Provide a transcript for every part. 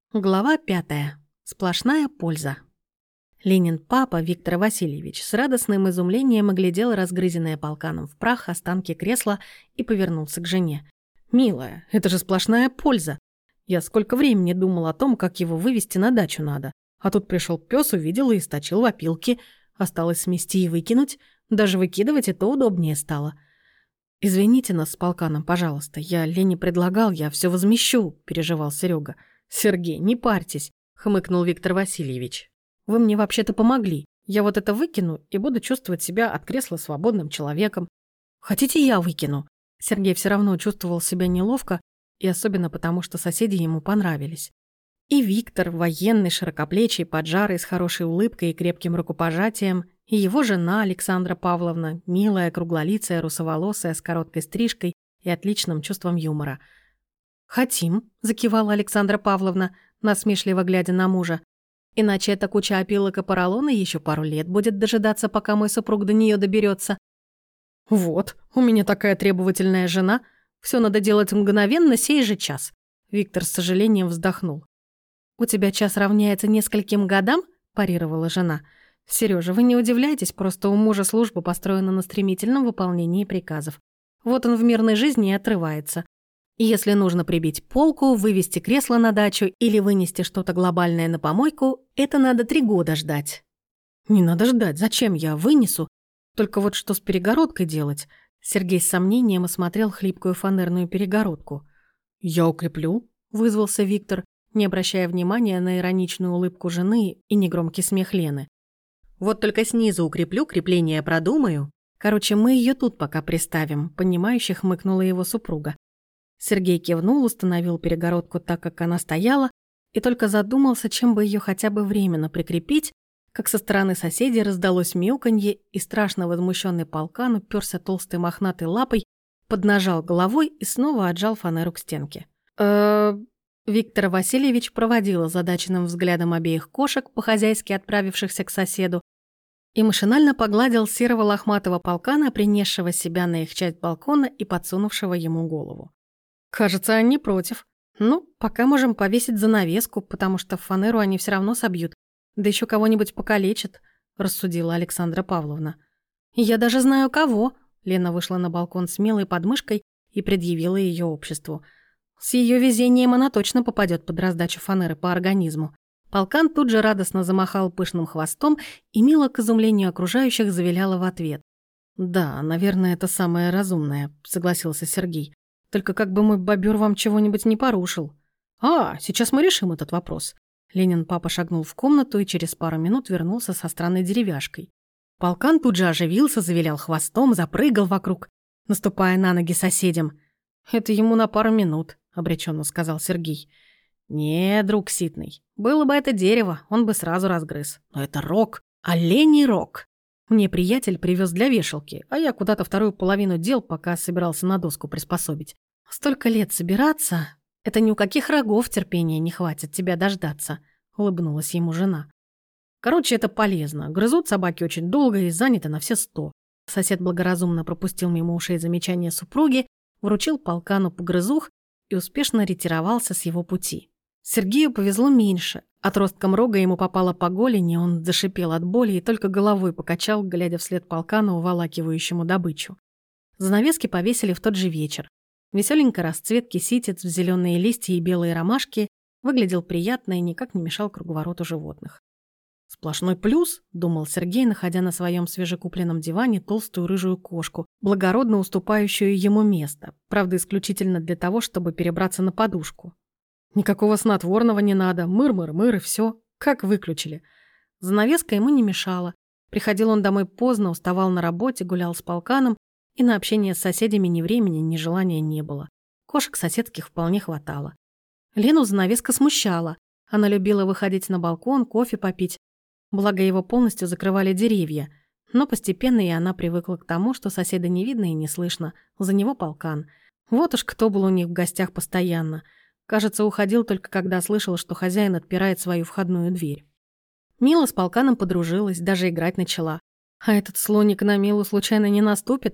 Глава 5. Сплошная польза. Ленин папа Виктор Васильевич с радостным изумлением оглядел разгрызенное полканом в прах останки кресла и повернулся к жене. «Милая, это же сплошная польза. Я сколько времени думал о том, как его вывести на дачу надо. А тут пришел пес, увидел и источил в опилки. Осталось смести и выкинуть. Даже выкидывать это удобнее стало. Извините нас с полканом, пожалуйста. Я Лене предлагал, я все возмещу», – переживал Серега. «Сергей, не парьтесь», — хмыкнул Виктор Васильевич. «Вы мне вообще-то помогли. Я вот это выкину и буду чувствовать себя от кресла свободным человеком. Хотите, я выкину?» Сергей все равно чувствовал себя неловко, и особенно потому, что соседи ему понравились. И Виктор, военный, широкоплечий, поджарый, с хорошей улыбкой и крепким рукопожатием, и его жена Александра Павловна, милая, круглолицая, русоволосая, с короткой стрижкой и отличным чувством юмора. «Хотим», — закивала Александра Павловна, насмешливо глядя на мужа. «Иначе эта куча опилок и поролона еще пару лет будет дожидаться, пока мой супруг до нее доберется. «Вот, у меня такая требовательная жена. Все надо делать мгновенно, сей же час». Виктор с сожалением вздохнул. «У тебя час равняется нескольким годам?» – парировала жена. «Сережа, вы не удивляйтесь, просто у мужа служба построена на стремительном выполнении приказов. Вот он в мирной жизни и отрывается. И если нужно прибить полку, вывести кресло на дачу или вынести что-то глобальное на помойку, это надо 3 года ждать». «Не надо ждать, зачем я вынесу? Только вот что с перегородкой делать?» Сергей с сомнением осмотрел хлипкую фанерную перегородку. «Я укреплю», — вызвался Виктор, не обращая внимания на ироничную улыбку жены и негромкий смех Лены. «Вот только снизу укреплю, крепление продумаю. Короче, мы ее тут пока приставим», — понимающе хмыкнула его супруга. Сергей кивнул, установил перегородку так, как она стояла, и только задумался, чем бы ее хотя бы временно прикрепить, как со стороны соседей раздалось мяуканье, и страшно возмущенный полкан уперся толстой мохнатой лапой, поднажал головой и снова отжал фанеру к стенке. Виктор Васильевич проводил озадаченным взглядом обеих кошек, по-хозяйски отправившихся к соседу, и машинально погладил серого лохматого полкана, принесшего себя на их часть балкона и подсунувшего ему голову. «Кажется, они против. Ну, пока можем повесить занавеску, потому что фанеру они все равно собьют. Да еще кого-нибудь покалечат», – рассудила Александра Павловна. «Я даже знаю, кого». Лена вышла на балкон с милой подмышкой и предъявила ее обществу. С ее везением она точно попадет под раздачу фанеры по организму. Полкан тут же радостно замахал пышным хвостом и мило, к изумлению окружающих, завиляла в ответ. «Да, наверное, это самое разумное», – согласился Сергей. «Только как бы мой бобер вам чего-нибудь не порушил». Сейчас мы решим этот вопрос». Ленин папа шагнул в комнату и через пару минут вернулся со странной деревяшкой. Полкан тут же оживился, завилял хвостом, запрыгал вокруг, наступая на ноги соседям. «Это ему на пару минут», — обреченно сказал Сергей. «Не, друг ситный, было бы это дерево, он бы сразу разгрыз. Но это рог, оленей рог. Мне приятель привез для вешалки, а я куда-то вторую половину дел, пока собирался на доску приспособить. Столько лет собираться, это ни у каких рогов терпения не хватит тебя дождаться», — улыбнулась ему жена. «Короче, это полезно. Грызут собаки очень долго и заняты на все 100». Сосед благоразумно пропустил мимо ушей замечания супруги, вручил полкану погрызух и успешно ретировался с его пути. Сергею повезло меньше. Отростком рога ему попало по голени, он зашипел от боли и только головой покачал, глядя вслед полкану, уволакивающему добычу. Занавески повесили в тот же вечер. Веселенькой расцветки ситец в зеленые листья и белые ромашки выглядел приятно и никак не мешал круговороту животных. «Сплошной плюс», — думал Сергей, находя на своем свежекупленном диване толстую рыжую кошку, благородно уступающую ему место, правда, исключительно для того, чтобы перебраться на подушку. Никакого снотворного не надо, мыр-мыр-мыр и все. Как выключили. Занавеска ему не мешала. Приходил он домой поздно, уставал на работе, гулял с полканом, и на общение с соседями ни времени, ни желания не было. Кошек соседских вполне хватало. Лену занавеска смущала. Она любила выходить на балкон, кофе попить. Благо его полностью закрывали деревья. Но постепенно и она привыкла к тому, что соседа не видно и не слышно. За него полкан. Вот уж кто был у них в гостях постоянно. Кажется, уходил только когда слышал, что хозяин отпирает свою входную дверь. Мила с полканом подружилась, даже играть начала. А этот слоник на Милу случайно не наступит?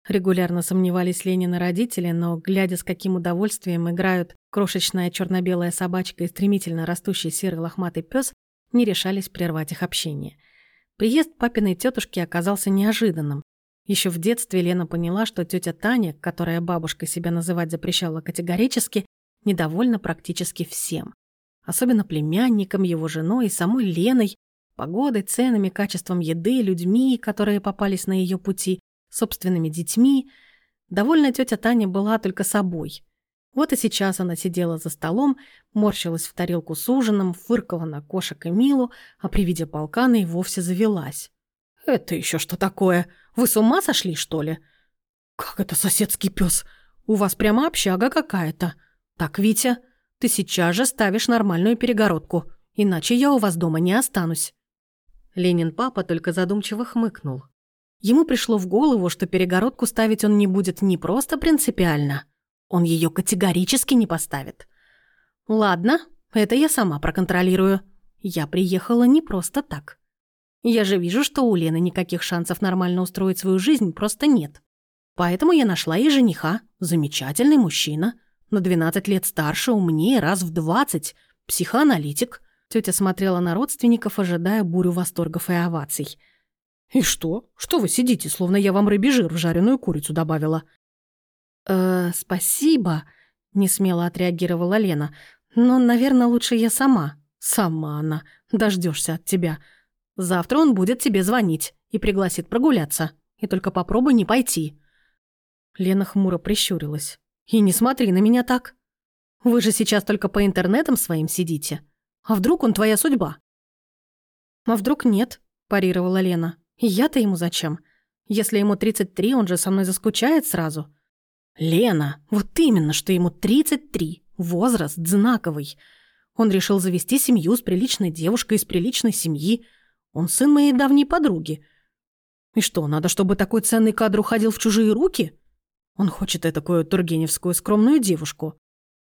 Регулярно сомневались Ленины родители, но, глядя, с каким удовольствием играют крошечная черно-белая собачка и стремительно растущий серый лохматый пес, не решались прервать их общение. Приезд папиной тетушки оказался неожиданным. Еще в детстве Лена поняла, что тетя Таня, которая бабушкой себя называть запрещала категорически, недовольна практически всем. Особенно племянником, его женой и самой Леной, погодой, ценами, качеством еды, людьми, которые попались на ее пути, собственными детьми. Довольна тетя Таня была только собой. Вот и сейчас она сидела за столом, морщилась в тарелку с ужином, фыркала на кошек и Милу, а при виде полкана и вовсе завелась. «Это еще что такое? Вы с ума сошли, что ли?» «Как это соседский пес? У вас прямо общага какая-то. Так, Витя, ты сейчас же ставишь нормальную перегородку, иначе я у вас дома не останусь». Ленин папа только задумчиво хмыкнул. Ему пришло в голову, что перегородку ставить он не будет не просто принципиально, он ее категорически не поставит. «Ладно, это я сама проконтролирую. Я приехала не просто так. Я же вижу, что у Лены никаких шансов нормально устроить свою жизнь просто нет. Поэтому я нашла ей жениха, замечательный мужчина, на 12 лет старше, умнее раз в 20, психоаналитик». Тетя смотрела на родственников, ожидая бурю восторгов и оваций. «И что? Что вы сидите, словно я вам рыбий жир в жареную курицу добавила?» «Спасибо», — несмело отреагировала Лена. «Но, наверное, лучше я сама». «Сама она. Дождешься от тебя. Завтра он будет тебе звонить и пригласит прогуляться. И только попробуй не пойти». Лена хмуро прищурилась. «И не смотри на меня так. Вы же сейчас только по интернетам своим сидите. А вдруг он твоя судьба?» «А вдруг нет?» – парировала Лена. «И я-то ему зачем? Если ему 33, он же со мной заскучает сразу». «Лена, вот именно, что ему 33. Возраст знаковый. Он решил завести семью с приличной девушкой из приличной семьи. Он сын моей давней подруги. И что, надо, чтобы такой ценный кадр уходил в чужие руки? Он хочет этакую тургеневскую скромную девушку».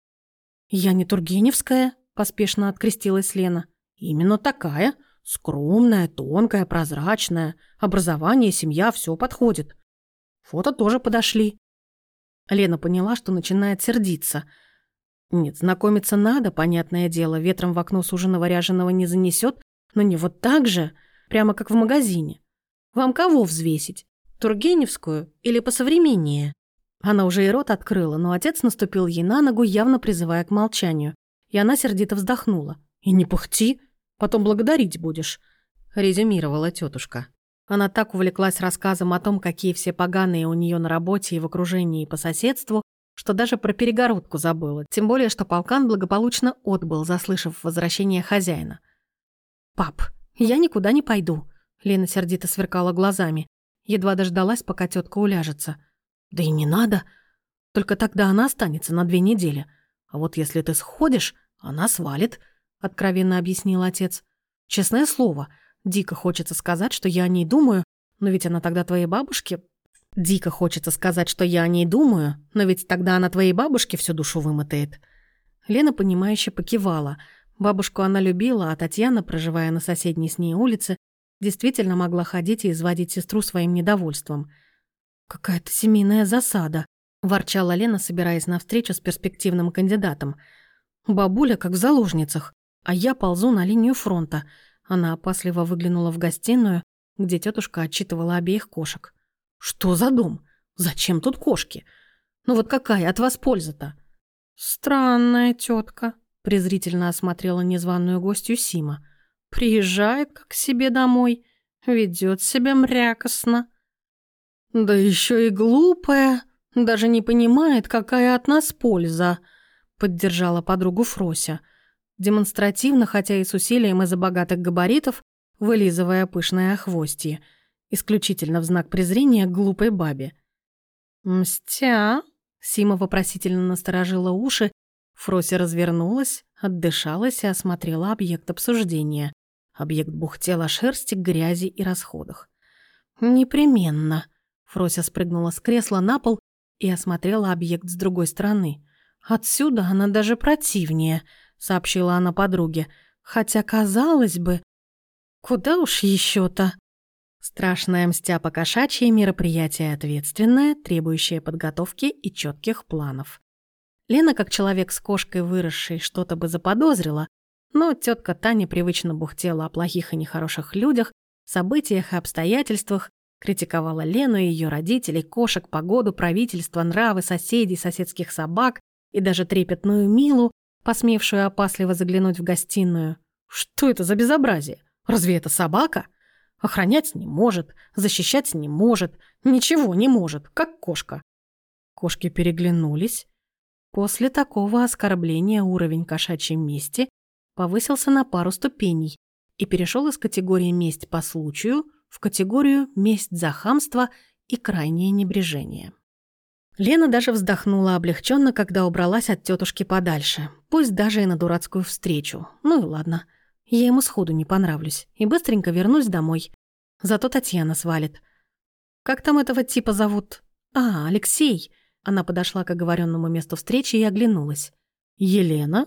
«Я не тургеневская», – поспешно открестилась Лена. «Именно такая. Скромная, тонкая, прозрачная. Образование, семья – все подходит. Фото тоже подошли». Лена поняла, что начинает сердиться. Нет, знакомиться надо, понятное дело, ветром в окно суженого ряженого не занесет, но не вот так же, прямо как в магазине. Вам кого взвесить? Тургеневскую или посовременнее? Она уже и рот открыла, но отец наступил ей на ногу, явно призывая к молчанию, и она сердито вздохнула. «И не пыхти, потом благодарить будешь», — резюмировала тетушка. Она так увлеклась рассказом о том, какие все поганые у нее на работе и в окружении и по соседству, что даже про перегородку забыла, тем более, что полкан благополучно отбыл, заслышав возвращение хозяина. «Пап, я никуда не пойду», — Лена сердито сверкала глазами. Едва дождалась, пока тетка уляжется. «Да и не надо. Только тогда она останется на 2 недели. А вот если ты сходишь, она свалит», — откровенно объяснил отец. «Честное слово, дико хочется сказать, что я о ней думаю, но ведь она тогда твоей бабушке...» «Дико хочется сказать, что я о ней думаю, но ведь тогда она твоей бабушке всю душу вымотает». Лена, понимающе покивала. Бабушку она любила, а Татьяна, проживая на соседней с ней улице, действительно могла ходить и изводить сестру своим недовольством. «Какая-то семейная засада», – ворчала Лена, собираясь на встречу с перспективным кандидатом. «Бабуля как в заложницах, а я ползу на линию фронта». Она опасливо выглянула в гостиную, где тетушка отчитывала обеих кошек. «Что за дом? Зачем тут кошки? Ну вот какая от вас польза-то?» «Странная тетка», – презрительно осмотрела незваную гостью Сима. «Приезжает как к себе домой, ведет себя мрякостно. Да еще и глупая, даже не понимает, какая от нас польза», – поддержала подругу Фрося, демонстративно, хотя и с усилием из-за богатых габаритов, вылизывая пышное охвостье, исключительно в знак презрения к глупой бабе. «Мстя?» – Сима вопросительно насторожила уши. Фрося развернулась, отдышалась и осмотрела объект обсуждения. Объект бухтел о шерсти, грязи и расходах. «Непременно». Фрося спрыгнула с кресла на пол и осмотрела объект с другой стороны. «Отсюда она даже противнее», — сообщила она подруге. «Хотя, казалось бы, куда уж еще-то?» Страшная мстя по-кошачьи мероприятие ответственное, требующее подготовки и четких планов. Лена, как человек с кошкой выросшей, что-то бы заподозрила, но тетка Таня привычно бухтела о плохих и нехороших людях, событиях и обстоятельствах, критиковала Лену и ее родителей, кошек, погоду, правительство, нравы, соседей, соседских собак и даже трепетную Милу, посмевшую опасливо заглянуть в гостиную. Что это за безобразие? Разве это собака? Охранять не может, защищать не может, ничего не может, как кошка. Кошки переглянулись. После такого оскорбления уровень кошачьей мести повысился на пару ступеней и перешел из категории «месть по случаю» в категорию «месть за хамство» и крайнее небрежение. Лена даже вздохнула облегченно, когда убралась от тетушки подальше, пусть даже и на дурацкую встречу. Ну и ладно. Я ему сходу не понравлюсь и быстренько вернусь домой. Зато Татьяна свалит. Как там этого типа зовут? Алексей. Она подошла к оговоренному месту встречи и оглянулась. Елена?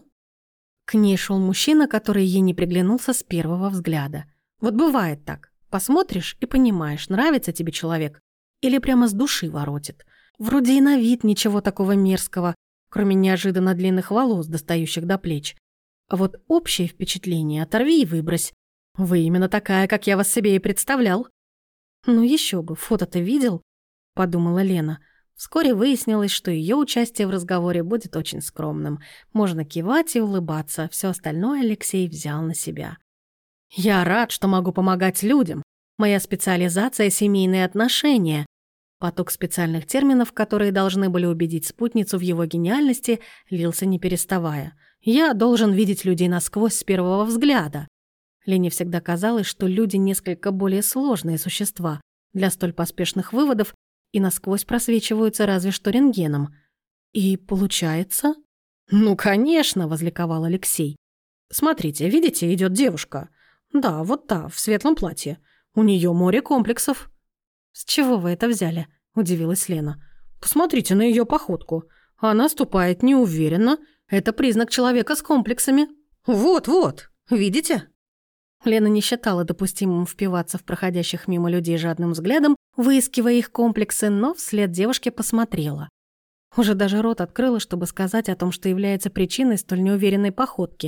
К ней шел мужчина, который ей не приглянулся с первого взгляда. Вот бывает так. Посмотришь и понимаешь, нравится тебе человек или прямо с души воротит. Вроде и на вид ничего такого мерзкого, кроме неожиданно длинных волос, достающих до плеч. А вот общее впечатление оторви и выбрось. Вы именно такая, как я вас себе и представлял. Ну еще бы, фото ты видел? Подумала Лена. Вскоре выяснилось, что ее участие в разговоре будет очень скромным. Можно кивать и улыбаться, все остальное Алексей взял на себя. Я рад, что могу помогать людям. Моя специализация — семейные отношения. Поток специальных терминов, которые должны были убедить спутницу в его гениальности, лился не переставая. Я должен видеть людей насквозь с первого взгляда. Лене всегда казалось, что люди несколько более сложные существа для столь поспешных выводов и насквозь просвечиваются разве что рентгеном. И получается? Ну, конечно, возликовал Алексей. Смотрите, видите, идет девушка. Да, вот та, в светлом платье. У нее море комплексов. С чего вы это взяли? Удивилась Лена. Посмотрите на ее походку. Она ступает неуверенно. Это признак человека с комплексами. Вот, видите? Лена не считала допустимым впиваться в проходящих мимо людей жадным взглядом, выискивая их комплексы, но вслед девушке посмотрела. Уже даже рот открыла, чтобы сказать о том, что является причиной столь неуверенной походки.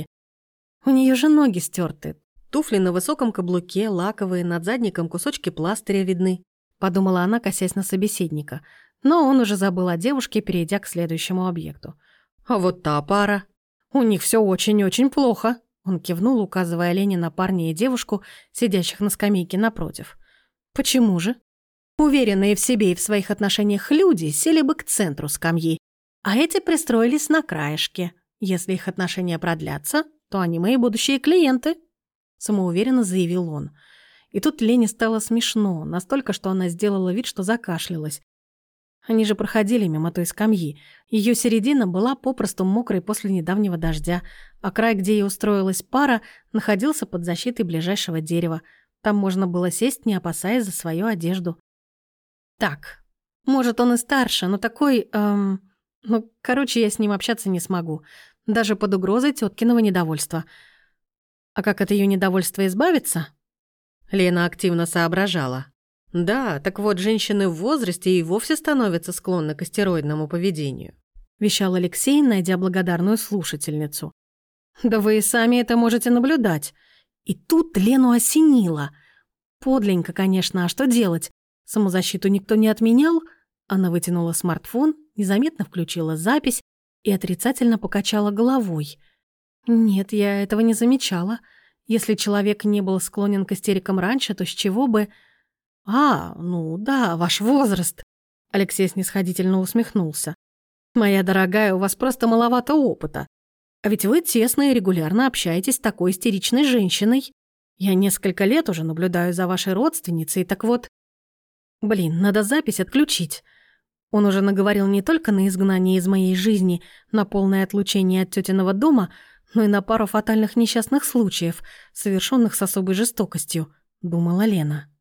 У нее же ноги стерты. Туфли на высоком каблуке, лаковые, над задником кусочки пластыря видны, подумала она, косясь на собеседника. Но он уже забыл о девушке, перейдя к следующему объекту. А вот та пара. У них все очень-очень плохо. Он кивнул, указывая Лене на парня и девушку, сидящих на скамейке напротив. Почему же? Уверенные в себе и в своих отношениях люди сели бы к центру скамьи, а эти пристроились на краешке. Если их отношения продлятся, то они мои будущие клиенты, самоуверенно заявил он. И тут Лене стало смешно, настолько, что она сделала вид, что закашлялась. Они же проходили мимо той скамьи. Ее середина была попросту мокрой после недавнего дождя, а край, где и устроилась пара, находился под защитой ближайшего дерева. Там можно было сесть, не опасаясь за свою одежду. Так, может, он и старше, но такой... короче, я с ним общаться не смогу. Даже под угрозой теткиного недовольства. А как от ее недовольства избавиться? Лена активно соображала. Да, так вот, женщины в возрасте и вовсе становятся склонны к астероидному поведению. Вещал Алексей, найдя благодарную слушательницу. Да вы и сами это можете наблюдать. И тут Лену осенило. Подленько, конечно, а что делать? Самозащиту никто не отменял? Она вытянула смартфон, незаметно включила запись и отрицательно покачала головой. Нет, я этого не замечала. Если человек не был склонен к истерикам раньше, то с чего бы... ну да, ваш возраст. Алексей снисходительно усмехнулся. Моя дорогая, у вас просто маловато опыта. А ведь вы тесно и регулярно общаетесь с такой истеричной женщиной. Я несколько лет уже наблюдаю за вашей родственницей, так вот... надо запись отключить. Он уже наговорил не только на изгнание из моей жизни, на полное отлучение от тетиного дома, но и на пару фатальных несчастных случаев, совершенных с особой жестокостью, думала Лена.